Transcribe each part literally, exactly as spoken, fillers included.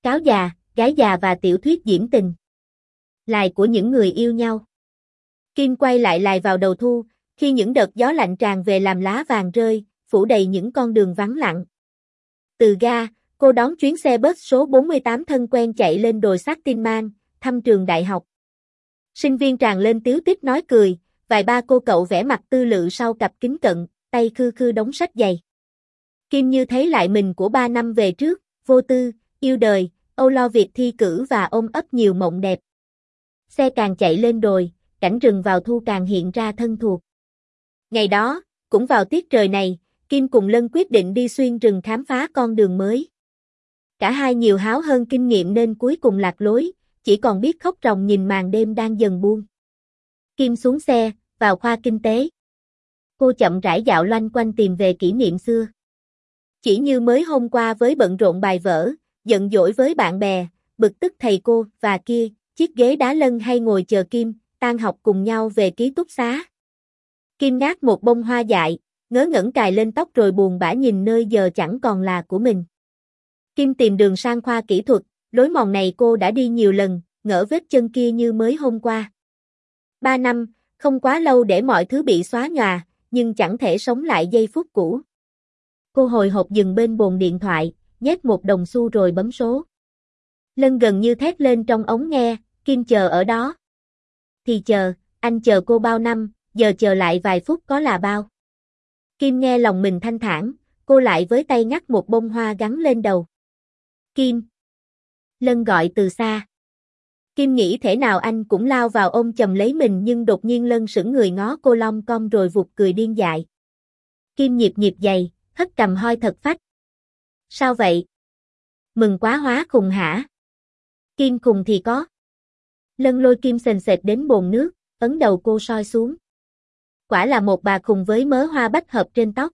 cáo già, gái già và tiểu thuyết diễm tình. Lài của những người yêu nhau. Kim quay lại lài vào đầu thu, khi những đợt gió lạnh tràn về làm lá vàng rơi, phủ đầy những con đường vắng lặng. Từ ga, cô đón chuyến xe bus số bốn mươi tám thân quen chạy lên đồi Sartinman, thăm trường đại học. Sinh viên tràn lên tíu tít nói cười, vài ba cô cậu vẽ mặt tư lự sau cặp kính cận, tay khư khư đống sách dày. Kim như thấy lại mình của ba năm về trước, vô tư, yêu đời, âu lo việc thi cử và ôm ấp nhiều mộng đẹp. Xe càng chạy lên đồi, cảnh rừng vào thu càng hiện ra thân thuộc. Ngày đó, cũng vào tiết trời này, Kim cùng Lân quyết định đi xuyên rừng khám phá con đường mới. Cả hai nhiều háo hơn kinh nghiệm nên cuối cùng lạc lối, chỉ còn biết khóc ròng nhìn màn đêm đang dần buông. Kim xuống xe, vào khoa kinh tế. Cô chậm rãi dạo loanh quanh tìm về kỷ niệm xưa. Chỉ như mới hôm qua với bận rộn bài vở, giận dỗi với bạn bè, bực tức thầy cô và kia, chiếc ghế đá Lân hay ngồi chờ Kim, tan học cùng nhau về ký túc xá. Kim ngát một bông hoa dại, ngớ ngẩn cài lên tóc rồi buồn bã nhìn nơi giờ chẳng còn là của mình. Kim tìm đường sang khoa kỹ thuật, lối mòn này cô đã đi nhiều lần, ngỡ vết chân kia như mới hôm qua. Ba năm, không quá lâu để mọi thứ bị xóa nhòa, nhưng chẳng thể sống lại giây phút cũ. Cô hồi hộp dừng bên bồn điện thoại, nhét một đồng xu rồi bấm số. Lân gần như thét lên trong ống nghe, Kim chờ ở đó. Thì chờ, anh chờ cô bao năm, giờ chờ lại vài phút có là bao. Kim nghe lòng mình thanh thản, cô lại với tay ngắt một bông hoa gắn lên đầu. Kim. Lân gọi từ xa. Kim nghĩ thể nào anh cũng lao vào ôm chầm lấy mình nhưng đột nhiên Lân sững người ngó cô lom com rồi vụt cười điên dại. Kim nhịp nhịp dày, hất cầm hoi thật phách. Sao vậy? Mừng quá hóa khùng hả? Kim khùng thì có. Lân lôi Kim sền sệt đến bồn nước, ấn đầu cô soi xuống. Quả là một bà khùng với mớ hoa bách hợp trên tóc.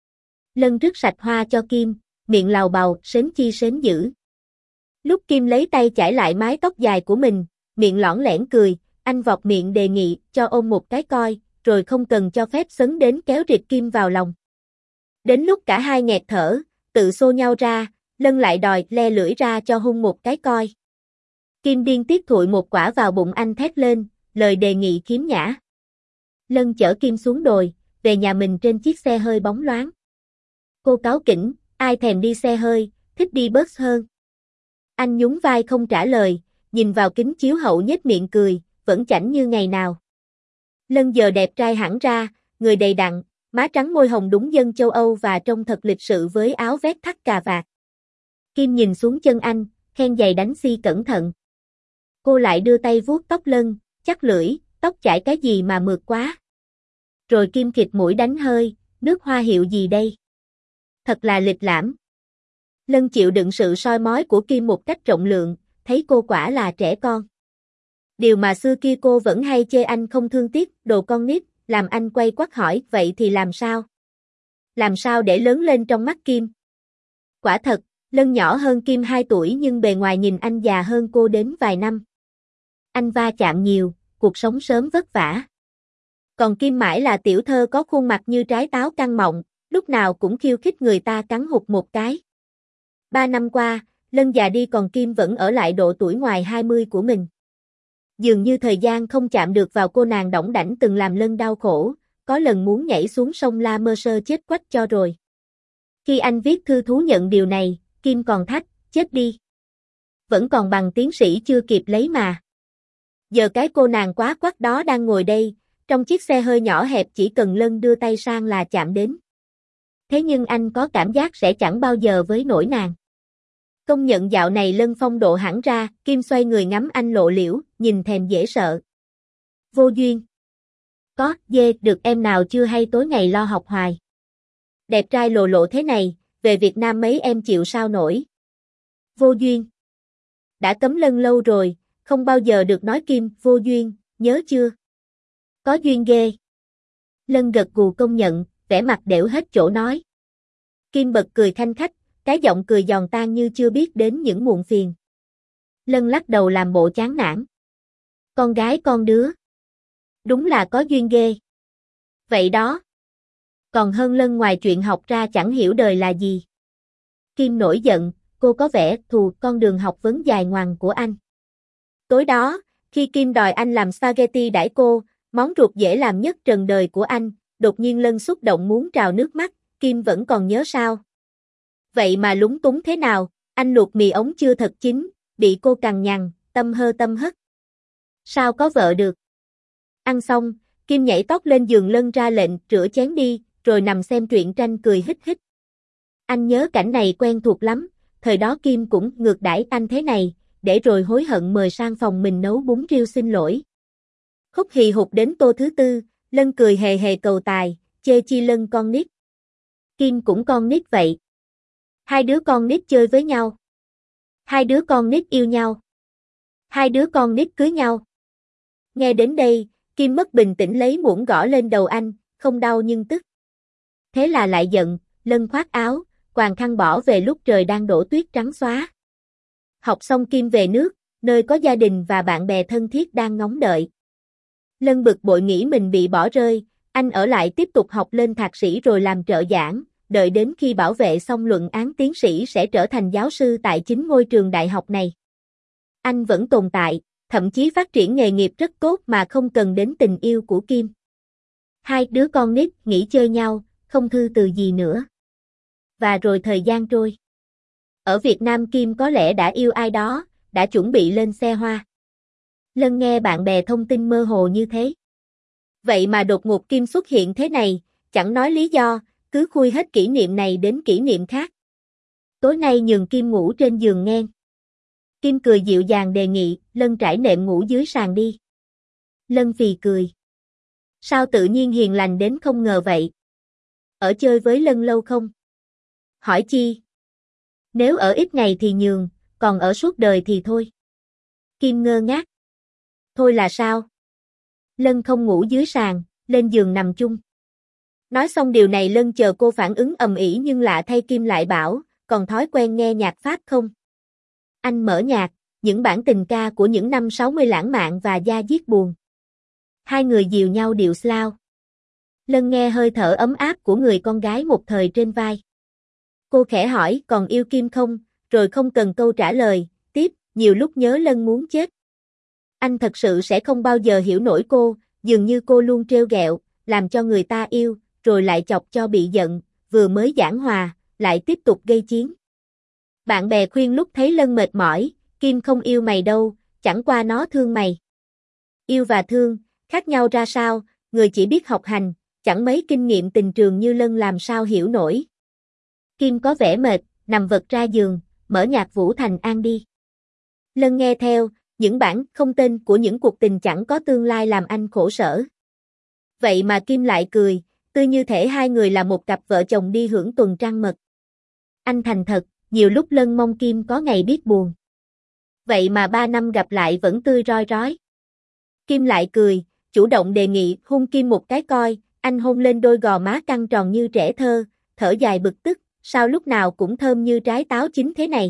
Lân rước sạch hoa cho Kim, miệng lào bào, sến chi sến dữ. Lúc Kim lấy tay chải lại mái tóc dài của mình, miệng lõng lẻn cười, anh vọt miệng đề nghị cho ôm một cái coi, rồi không cần cho phép sấn đến kéo rịt Kim vào lòng. Đến lúc cả hai nghẹt thở, tự xô nhau ra, Lân lại đòi le lưỡi ra cho hung một cái coi. Kim điên tiết thụi một quả vào bụng anh thét lên, lời đề nghị khiếm nhã. Lân chở Kim xuống đồi, về nhà mình trên chiếc xe hơi bóng loáng. Cô cáu kỉnh, ai thèm đi xe hơi, thích đi bus hơn. Anh nhún vai không trả lời, nhìn vào kính chiếu hậu nhếch miệng cười, vẫn chảnh như ngày nào. Lân giờ đẹp trai hẳn ra, người đầy đặn, má trắng môi hồng đúng dân châu Âu và trông thật lịch sự với áo vest thắt cà vạt. Kim nhìn xuống chân anh, khen giày đánh xi cẩn thận. Cô lại đưa tay vuốt tóc Lân, chắc lưỡi, tóc chải cái gì mà mượt quá. Rồi Kim khịt mũi đánh hơi, nước hoa hiệu gì đây? Thật là lịch lãm. Lân chịu đựng sự soi mói của Kim một cách rộng lượng, thấy cô quả là trẻ con. Điều mà xưa kia cô vẫn hay chê anh không thương tiếc, đồ con nít, làm anh quay quắt hỏi, vậy thì làm sao? Làm sao để lớn lên trong mắt Kim? Quả thật, Lân nhỏ hơn Kim hai tuổi nhưng bề ngoài nhìn anh già hơn cô đến vài năm. Anh va chạm nhiều, cuộc sống sớm vất vả. Còn Kim mãi là tiểu thơ có khuôn mặt như trái táo căng mọng, lúc nào cũng khiêu khích người ta cắn hụt một cái. Ba năm qua, Lân già đi còn Kim vẫn ở lại độ tuổi ngoài hai mươi của mình. Dường như thời gian không chạm được vào cô nàng đỏng đảnh từng làm Lân đau khổ, có lần muốn nhảy xuống sông La Mercer chết quách cho rồi. Khi anh viết thư thú nhận điều này, Kim còn thách, chết đi. Vẫn còn bằng tiến sĩ chưa kịp lấy mà. Giờ cái cô nàng quá quắt đó đang ngồi đây, trong chiếc xe hơi nhỏ hẹp chỉ cần Lân đưa tay sang là chạm đến. Thế nhưng anh có cảm giác sẽ chẳng bao giờ với nổi nàng. Công nhận dạo này Lân phong độ hẳn ra, Kim xoay người ngắm anh lộ liễu, nhìn thèm dễ sợ. Vô duyên. Có, dê, được em nào chưa hay tối ngày lo học hoài. Đẹp trai lồ lộ thế này, về Việt Nam mấy em chịu sao nổi. Vô duyên. Đã cấm Lân lâu rồi, không bao giờ được nói Kim, vô duyên, nhớ chưa? Có duyên ghê. Lân gật gù công nhận, vẻ mặt đểu hết chỗ nói. Kim bật cười khanh khách, cái giọng cười giòn tan như chưa biết đến những muộn phiền. Lân lắc đầu làm bộ chán nản. Con gái con đứa. Đúng là có duyên ghê. Vậy đó. Còn hơn Lân ngoài chuyện học ra chẳng hiểu đời là gì. Kim nổi giận, cô có vẻ thù con đường học vấn dài ngoằng của anh. Tối đó, khi Kim đòi anh làm spaghetti đãi cô, món ruột dễ làm nhất trần đời của anh, đột nhiên Lân xúc động muốn trào nước mắt, Kim vẫn còn nhớ sao? Vậy mà lúng túng thế nào, anh luộc mì ống chưa thật chín, bị cô cằn nhằn, tâm hơ tâm hất. Sao có vợ được? Ăn xong, Kim nhảy tót lên giường Lân ra lệnh rửa chén đi, rồi nằm xem truyện tranh cười hít hít. Anh nhớ cảnh này quen thuộc lắm, thời đó Kim cũng ngược đãi anh thế này, để rồi hối hận mời sang phòng mình nấu bún riêu xin lỗi. Hút hì hục đến tô thứ tư, Lân cười hề hề cầu tài, chê chi Lân con nít. Kim cũng con nít vậy. Hai đứa con nít chơi với nhau. Hai đứa con nít yêu nhau. Hai đứa con nít cưới nhau. Nghe đến đây, Kim mất bình tĩnh lấy muỗng gõ lên đầu anh, không đau nhưng tức. Thế là lại giận, Lân khoác áo, quàng khăn bỏ về lúc trời đang đổ tuyết trắng xóa. Học xong Kim về nước, nơi có gia đình và bạn bè thân thiết đang ngóng đợi. Lân bực bội nghĩ mình bị bỏ rơi, anh ở lại tiếp tục học lên thạc sĩ rồi làm trợ giảng, đợi đến khi bảo vệ xong luận án tiến sĩ sẽ trở thành giáo sư tại chính ngôi trường đại học này. Anh vẫn tồn tại, thậm chí phát triển nghề nghiệp rất tốt mà không cần đến tình yêu của Kim. Hai đứa con nít nghỉ chơi nhau, không thư từ gì nữa. Và rồi thời gian trôi. Ở Việt Nam Kim có lẽ đã yêu ai đó, đã chuẩn bị lên xe hoa. Lân nghe bạn bè thông tin mơ hồ như thế. Vậy mà đột ngột Kim xuất hiện thế này, chẳng nói lý do, cứ khui hết kỷ niệm này đến kỷ niệm khác. Tối nay nhường Kim ngủ trên giường ngang. Kim cười dịu dàng đề nghị, Lân trải nệm ngủ dưới sàn đi. Lân phì cười. Sao tự nhiên hiền lành đến không ngờ vậy? Ở chơi với Lân lâu không? Hỏi chi? Nếu ở ít ngày thì nhường, còn ở suốt đời thì thôi. Kim ngơ ngác. Thôi là sao? Lân không ngủ dưới sàn, lên giường nằm chung. Nói xong điều này Lân chờ cô phản ứng ầm ĩ nhưng lạ thay Kim lại bảo, còn thói quen nghe nhạc Pháp không? Anh mở nhạc, những bản tình ca của những năm sáu mươi lãng mạn và da diết buồn. Hai người dìu nhau điệu slow. Lân nghe hơi thở ấm áp của người con gái một thời trên vai. Cô khẽ hỏi còn yêu Kim không, rồi không cần câu trả lời, tiếp, nhiều lúc nhớ Lân muốn chết. Anh thật sự sẽ không bao giờ hiểu nổi cô, dường như cô luôn trêu ghẹo, làm cho người ta yêu, rồi lại chọc cho bị giận, vừa mới giảng hòa, lại tiếp tục gây chiến. Bạn bè khuyên lúc thấy Lân mệt mỏi, Kim không yêu mày đâu, chẳng qua nó thương mày. Yêu và thương, khác nhau ra sao, người chỉ biết học hành, chẳng mấy kinh nghiệm tình trường như Lân làm sao hiểu nổi. Kim có vẻ mệt, nằm vật ra giường, mở nhạc Vũ Thành An đi. Lân nghe theo, những bản không tên của những cuộc tình chẳng có tương lai làm anh khổ sở. Vậy mà Kim lại cười, tươi như thể hai người là một cặp vợ chồng đi hưởng tuần trăng mật. Anh thành thật, nhiều lúc Lân mong Kim có ngày biết buồn. Vậy mà ba năm gặp lại vẫn tươi roi rói. Kim lại cười, chủ động đề nghị hôn Kim một cái coi, anh hôn lên đôi gò má căng tròn như trẻ thơ, thở dài bực tức, sao lúc nào cũng thơm như trái táo chín thế này.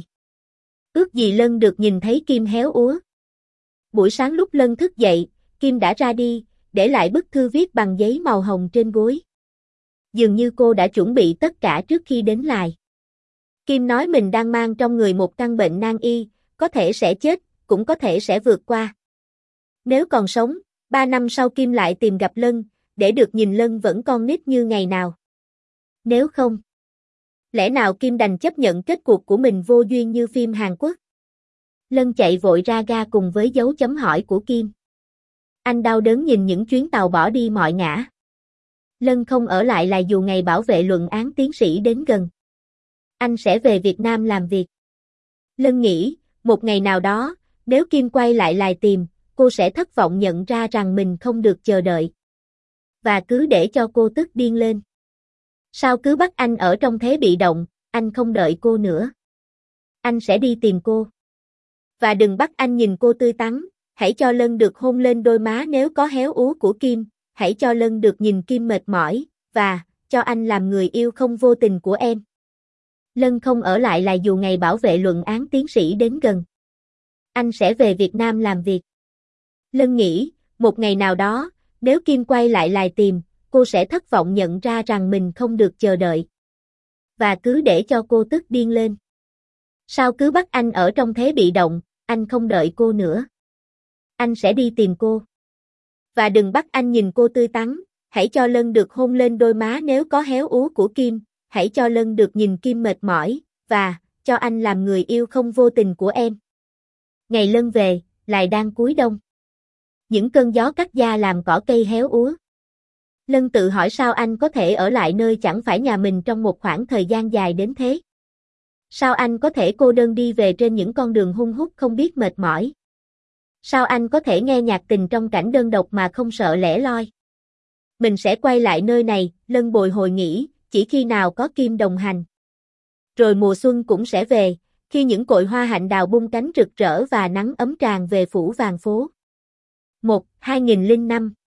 Ước gì Lân được nhìn thấy Kim héo úa. Buổi sáng lúc Lân thức dậy, Kim đã ra đi, để lại bức thư viết bằng giấy màu hồng trên gối. Dường như cô đã chuẩn bị tất cả trước khi đến Lài. Kim nói mình đang mang trong người một căn bệnh nan y, có thể sẽ chết, cũng có thể sẽ vượt qua. Nếu còn sống, ba năm sau Kim lại tìm gặp Lân, để được nhìn Lân vẫn con nít như ngày nào. Nếu không, lẽ nào Kim đành chấp nhận kết cuộc của mình vô duyên như phim Hàn Quốc? Lân chạy vội ra ga cùng với dấu chấm hỏi của Kim. Anh đau đớn nhìn những chuyến tàu bỏ đi mọi ngã. Lân không ở lại là dù ngày bảo vệ luận án tiến sĩ đến gần. Anh sẽ về Việt Nam làm việc. Lân nghĩ, một ngày nào đó, nếu Kim quay lại Lài tìm, cô sẽ thất vọng nhận ra rằng mình không được chờ đợi. Và cứ để cho cô tức điên lên. Sao cứ bắt anh ở trong thế bị động, anh không đợi cô nữa. Anh sẽ đi tìm cô. Và đừng bắt anh nhìn cô tươi tắn, hãy cho Lân được hôn lên đôi má nếu có héo úa của Kim, hãy cho Lân được nhìn Kim mệt mỏi, và, cho anh làm người yêu không vô tình của em. Lân không ở lại là dù ngày bảo vệ luận án tiến sĩ đến gần. Anh sẽ về Việt Nam làm việc. Lân nghĩ, một ngày nào đó, nếu Kim quay lại Lài tìm, cô sẽ thất vọng nhận ra rằng mình không được chờ đợi. Và cứ để cho cô tức điên lên. Sao cứ bắt anh ở trong thế bị động, anh không đợi cô nữa. Anh sẽ đi tìm cô. Và đừng bắt anh nhìn cô tươi tắn, hãy cho Lân được hôn lên đôi má nếu có héo úa của Kim, hãy cho Lân được nhìn Kim mệt mỏi, và, cho anh làm người yêu không vô tình của em. Ngày Lân về, lại đang cuối đông. Những cơn gió cắt da làm cỏ cây héo úa. Lân tự hỏi sao anh có thể ở lại nơi chẳng phải nhà mình trong một khoảng thời gian dài đến thế. Sao anh có thể cô đơn đi về trên những con đường hun hút không biết mệt mỏi. Sao anh có thể nghe nhạc tình trong cảnh đơn độc mà không sợ lẻ loi. Mình sẽ quay lại nơi này, Lân bồi hồi nghĩ, chỉ khi nào có Kim đồng hành. Rồi mùa xuân cũng sẽ về, khi những cội hoa hạnh đào bung cánh rực rỡ và nắng ấm tràn về phủ vàng phố. một. hai nghìn lẻ năm